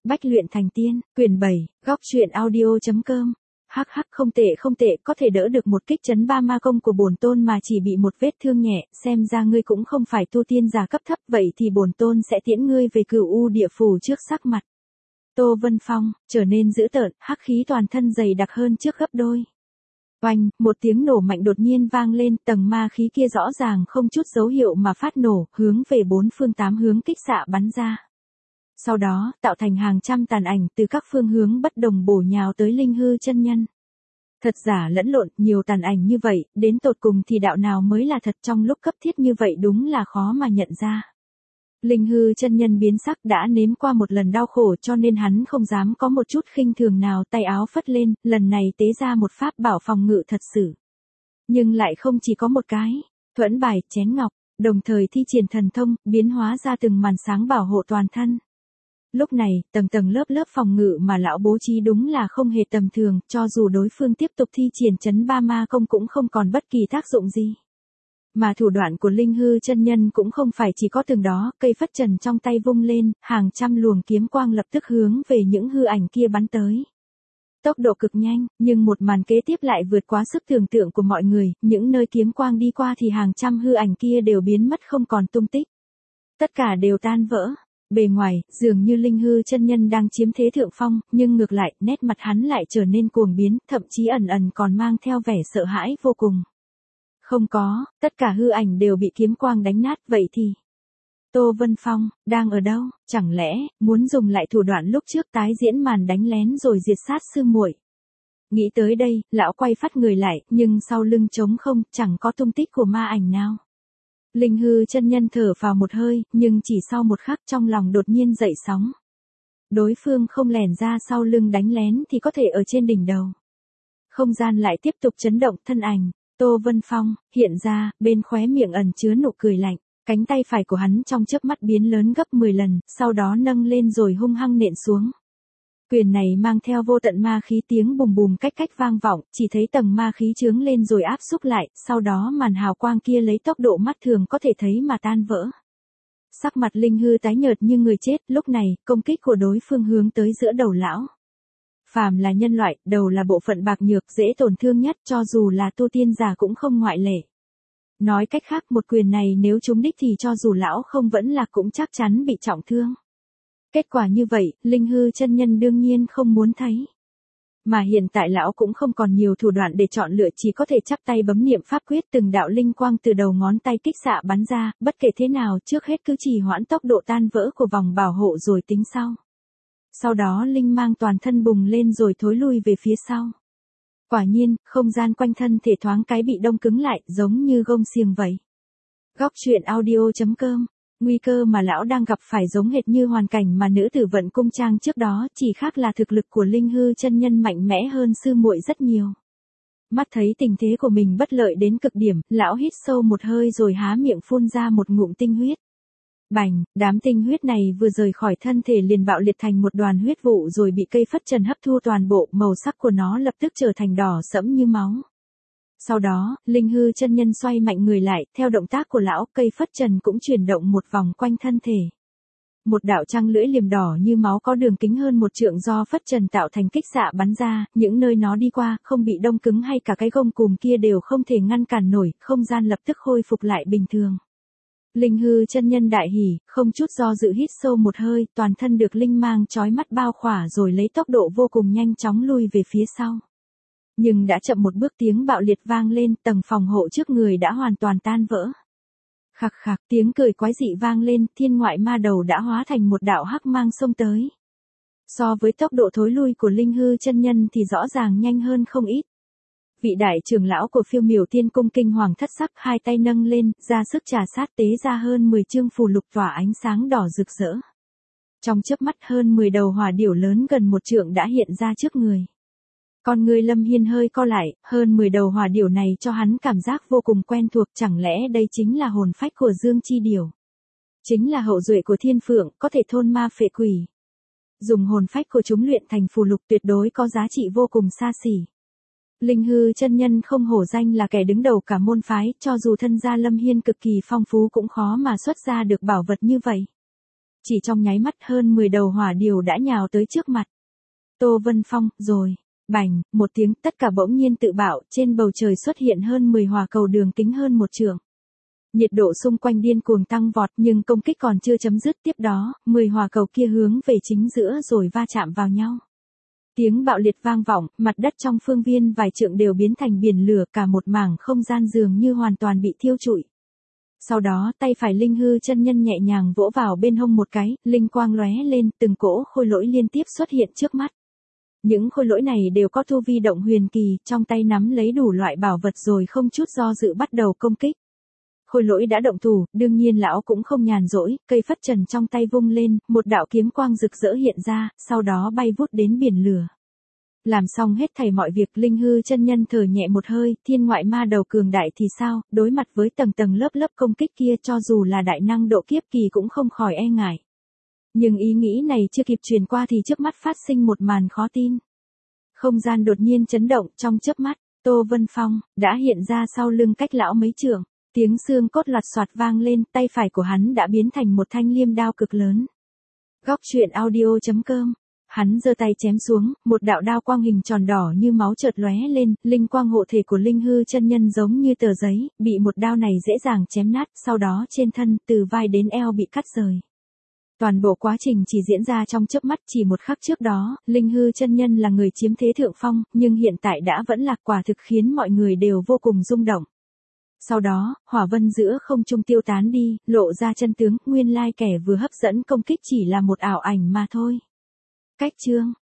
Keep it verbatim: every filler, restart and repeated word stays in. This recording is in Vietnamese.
Bách luyện thành tiên, quyển bảy, góc truyện audio.com. Hắc hắc, không tệ không tệ, có thể đỡ được một kích chấn ba ma công của bổn tôn mà chỉ bị một vết thương nhẹ, xem ra ngươi cũng không phải tu tiên giả cấp thấp, vậy thì bổn tôn sẽ tiễn ngươi về Cửu U địa phủ trước sắc mặt. Tô Vân Phong trở nên dữ tợn, hắc khí toàn thân dày đặc hơn trước gấp đôi. Oanh, một tiếng nổ mạnh đột nhiên vang lên, tầng ma khí kia rõ ràng không chút dấu hiệu mà phát nổ, hướng về bốn phương tám hướng kích xạ bắn ra. Sau đó, tạo thành hàng trăm tàn ảnh từ các phương hướng bất đồng bổ nhào tới Linh Hư chân nhân. Thật giả lẫn lộn, nhiều tàn ảnh như vậy, đến tột cùng thì đạo nào mới là thật, trong lúc cấp thiết như vậy đúng là khó mà nhận ra. Linh Hư chân nhân biến sắc, đã nếm qua một lần đau khổ cho nên hắn không dám có một chút khinh thường nào, tay áo phất lên, lần này tế ra một pháp bảo phòng ngự thật sự. Nhưng lại không chỉ có một cái, thuẫn bài, chén ngọc, đồng thời thi triển thần thông, biến hóa ra từng màn sáng bảo hộ toàn thân. Lúc này, tầng tầng lớp lớp phòng ngự mà lão bố trí đúng là không hề tầm thường, cho dù đối phương tiếp tục thi triển chấn ba ma công cũng không còn bất kỳ tác dụng gì. Mà thủ đoạn của Linh Hư chân nhân cũng không phải chỉ có từng đó, cây phất trần trong tay vung lên, hàng trăm luồng kiếm quang lập tức hướng về những hư ảnh kia bắn tới. Tốc độ cực nhanh, nhưng một màn kế tiếp lại vượt quá sức tưởng tượng của mọi người, những nơi kiếm quang đi qua thì hàng trăm hư ảnh kia đều biến mất không còn tung tích. Tất cả đều tan vỡ. Bề ngoài, dường như Linh Hư chân nhân đang chiếm thế thượng phong, nhưng ngược lại, nét mặt hắn lại trở nên cuồng biến, thậm chí ẩn ẩn còn mang theo vẻ sợ hãi vô cùng. Không có, tất cả hư ảnh đều bị kiếm quang đánh nát, vậy thì... Tô Vân Phong, đang ở đâu, chẳng lẽ, muốn dùng lại thủ đoạn lúc trước tái diễn màn đánh lén rồi diệt sát sư muội. Nghĩ tới đây, lão quay phát người lại, nhưng sau lưng trống không, chẳng có tung tích của ma ảnh nào. Linh Hư chân nhân thở vào một hơi, nhưng chỉ sau một khắc trong lòng đột nhiên dậy sóng. Đối phương không lẻn ra sau lưng đánh lén thì có thể ở trên đỉnh đầu. Không gian lại tiếp tục chấn động, thân ảnh, Tô Vân Phong, hiện ra, bên khóe miệng ẩn chứa nụ cười lạnh, cánh tay phải của hắn trong chớp mắt biến lớn gấp mười lần, sau đó nâng lên rồi hung hăng nện xuống. Quyền này mang theo vô tận ma khí, tiếng bùm bùm cách cách vang vọng, chỉ thấy tầng ma khí chướng lên rồi áp xúc lại, sau đó màn hào quang kia lấy tốc độ mắt thường có thể thấy mà tan vỡ. Sắc mặt Linh Hư tái nhợt như người chết, lúc này, công kích của đối phương hướng tới giữa đầu lão. Phàm là nhân loại, đầu là bộ phận bạc nhược, dễ tổn thương nhất, cho dù là tu tiên giả cũng không ngoại lệ. Nói cách khác, một quyền này nếu trúng đích thì cho dù lão không vẫn lạc cũng chắc chắn bị trọng thương. Kết quả như vậy, Linh Hư chân nhân đương nhiên không muốn thấy. Mà hiện tại lão cũng không còn nhiều thủ đoạn để chọn lựa, chỉ có thể chắp tay bấm niệm pháp quyết, từng đạo linh quang từ đầu ngón tay kích xạ bắn ra, bất kể thế nào trước hết cứ trì hoãn tốc độ tan vỡ của vòng bảo hộ rồi tính sau. Sau đó linh mang toàn thân bùng lên rồi thối lui về phía sau. Quả nhiên, không gian quanh thân thể thoáng cái bị đông cứng lại, giống như gông xiềng vậy. Góc truyện audio.com. Nguy cơ mà lão đang gặp phải giống hệt như hoàn cảnh mà nữ tử Vận Cung Trang trước đó, chỉ khác là thực lực của Linh Hư chân nhân mạnh mẽ hơn sư muội rất nhiều. Mắt thấy tình thế của mình bất lợi đến cực điểm, lão hít sâu một hơi rồi há miệng phun ra một ngụm tinh huyết. Bành, đám tinh huyết này vừa rời khỏi thân thể liền bạo liệt thành một đoàn huyết vụ rồi bị cây phất trần hấp thu toàn bộ, màu sắc của nó lập tức trở thành đỏ sẫm như máu. Sau đó, Linh Hư chân nhân xoay mạnh người lại, theo động tác của lão, cây phất trần cũng chuyển động một vòng quanh thân thể. Một đạo trăng lưỡi liềm đỏ như máu có đường kính hơn một trượng do phất trần tạo thành kích xạ bắn ra, những nơi nó đi qua, không bị đông cứng hay cả cái gông cùm kia đều không thể ngăn cản nổi, không gian lập tức khôi phục lại bình thường. Linh Hư chân nhân đại hỉ, không chút do dự hít sâu một hơi, toàn thân được linh mang chói mắt bao khỏa rồi lấy tốc độ vô cùng nhanh chóng lui về phía sau. Nhưng đã chậm một bước, tiếng bạo liệt vang lên, tầng phòng hộ trước người đã hoàn toàn tan vỡ. Khặc khặc, tiếng cười quái dị vang lên, thiên ngoại ma đầu đã hóa thành một đạo hắc mang xông tới. So với tốc độ thối lui của Linh Hư chân nhân thì rõ ràng nhanh hơn không ít. Vị đại trưởng lão của Phiêu Miểu Tiên Cung kinh hoàng thất sắc, hai tay nâng lên, ra sức trà sát tế ra hơn mười chương phù lục tỏa ánh sáng đỏ rực rỡ. Trong chớp mắt hơn mười đầu hỏa điểu lớn gần một trượng đã hiện ra trước người. Con người Lâm Hiên hơi co lại, hơn mười đầu hỏa điểu này cho hắn cảm giác vô cùng quen thuộc, chẳng lẽ đây chính là hồn phách của Dương Chi Điểu? Chính là hậu duệ của Thiên Phượng, có thể thôn ma phệ quỷ. Dùng hồn phách của chúng luyện thành phù lục tuyệt đối có giá trị vô cùng xa xỉ. Linh Hư chân nhân không hổ danh là kẻ đứng đầu cả môn phái, cho dù thân gia Lâm Hiên cực kỳ phong phú cũng khó mà xuất ra được bảo vật như vậy. chỉ trong nháy mắt hơn mười đầu hỏa điều đã nhào tới trước mặt. Tô Vân Phong, rồi, bành, một tiếng, tất cả bỗng nhiên tự bạo, trên bầu trời xuất hiện hơn mười hỏa cầu đường kính hơn một trượng. Nhiệt độ xung quanh điên cuồng tăng vọt nhưng công kích còn chưa chấm dứt, tiếp đó, mười hỏa cầu kia hướng về chính giữa rồi va chạm vào nhau. Tiếng bạo liệt vang vọng, mặt đất trong phương viên vài trượng đều biến thành biển lửa, cả một mảng không gian dường như hoàn toàn bị thiêu trụi. Sau đó, tay phải Linh Hư chân nhân nhẹ nhàng vỗ vào bên hông một cái, linh quang lóe lên, từng cỗ khôi lỗi liên tiếp xuất hiện trước mắt. Những khôi lỗi này đều có tu vi động huyền kỳ, trong tay nắm lấy đủ loại bảo vật rồi không chút do dự bắt đầu công kích. Khôi lỗi đã động thủ, đương nhiên lão cũng không nhàn rỗi, cây phất trần trong tay vung lên, một đạo kiếm quang rực rỡ hiện ra, sau đó bay vút đến biển lửa. Làm xong hết thảy mọi việc, Linh Hư chân nhân thở nhẹ một hơi, thiên ngoại ma đầu cường đại thì sao, đối mặt với tầng tầng lớp lớp công kích kia cho dù là đại năng độ kiếp kỳ cũng không khỏi e ngại. Nhưng ý nghĩ này chưa kịp truyền qua thì trước mắt phát sinh một màn khó tin. Không gian đột nhiên chấn động, trong chớp mắt, Tô Vân Phong đã hiện ra sau lưng cách lão mấy trượng. Tiếng xương cốt loạt soạt vang lên, tay phải của hắn đã biến thành một thanh liêm đao cực lớn. Góc truyện audio chấm com. Hắn giơ tay chém xuống, một đạo đao quang hình tròn đỏ như máu chợt lóe lên, linh quang hộ thể của Linh Hư chân nhân giống như tờ giấy, bị một đao này dễ dàng chém nát, sau đó trên thân, từ vai đến eo bị cắt rời. Toàn bộ quá trình chỉ diễn ra trong chớp mắt, chỉ một khắc trước đó, Linh Hư chân nhân là người chiếm thế thượng phong, nhưng hiện tại đã vẫn lạc, quả thực khiến mọi người đều vô cùng rung động. Sau đó, hỏa vân giữa không trung tiêu tán đi, lộ ra chân tướng, nguyên lai kẻ vừa hấp dẫn công kích chỉ là một ảo ảnh mà thôi. Cách chương